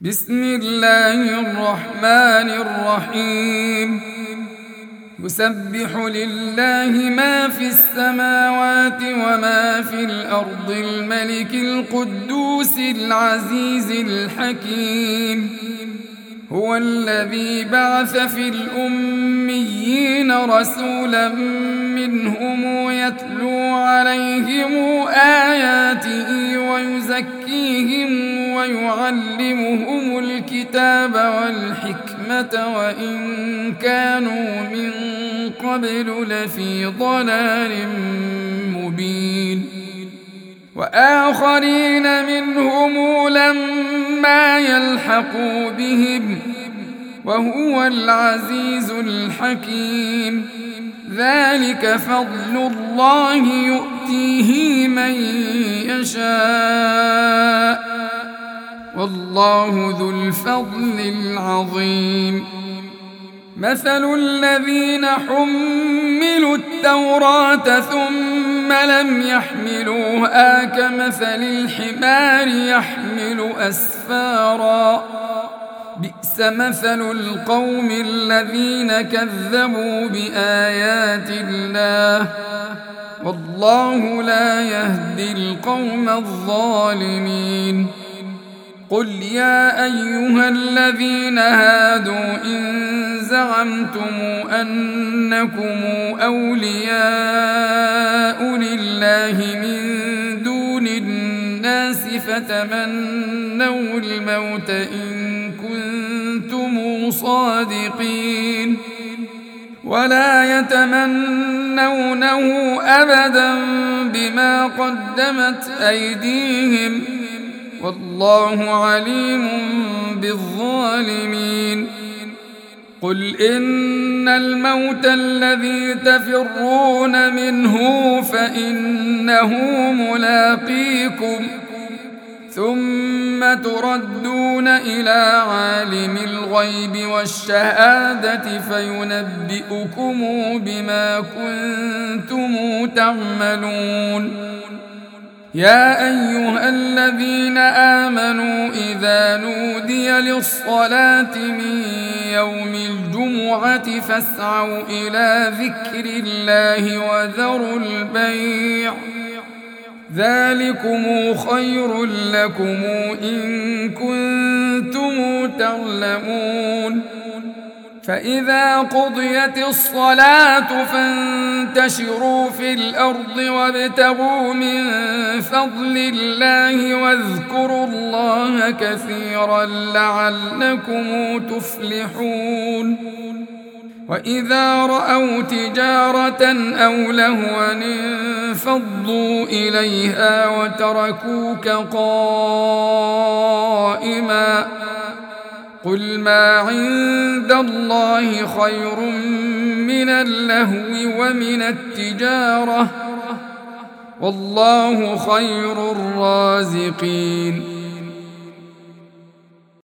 بسم الله الرحمن الرحيم. يسبح لله ما في السماوات وما في الأرض الملك القدوس العزيز الحكيم. هو الذي بعث في الأميين رسولا منهم يتلو عليهم آياته ويزكيهم ويعلمهم الكتاب والحكمة وإن كانوا من قبل لفي ضلال مبين. وآخرين منهم لما يلحقوا بهم وهو العزيز الحكيم. ذلك فضل الله يؤتيه من يشاء والله ذو الفضل العظيم. مثل الذين حملوا التوراة ثم لم يحملوها كمثل الحمار يحمل أسفارا. بئس مثل القوم الذين كذبوا بآيات الله والله لا يهدي القوم الظالمين. قل يا أيها الذين هادوا إن زعمتم أنكم أولياء لله من دون الناس فتمنوا الموت إن كنتم صادقين ولا يتمنونه أبدا بما قدمت أيديهم والله عليم بالظالمين. قل إن الموت الذي تفرون منه فإنه ملاقيكم ثم تردون إلى عالم الغيب والشهادة فينبئكم بما كنتم تعملون. يا أيها الذين آمنوا إذا نودي للصلاة من يوم الجمعة فاسعوا إلى ذكر الله وذروا البيع ذلكم خير لكم إن كنتم تعلمون. فإذا قضيت الصلاة فانتشروا في الأرض وابتغوا من فضل الله واذكروا الله كثيرا لعلكم تفلحون. وإذا رأوا تجارة أو لهوا انفضوا إليها وتركوك قائما. قل ما عند الله خير من اللهو ومن التجارة والله خير الرازقين.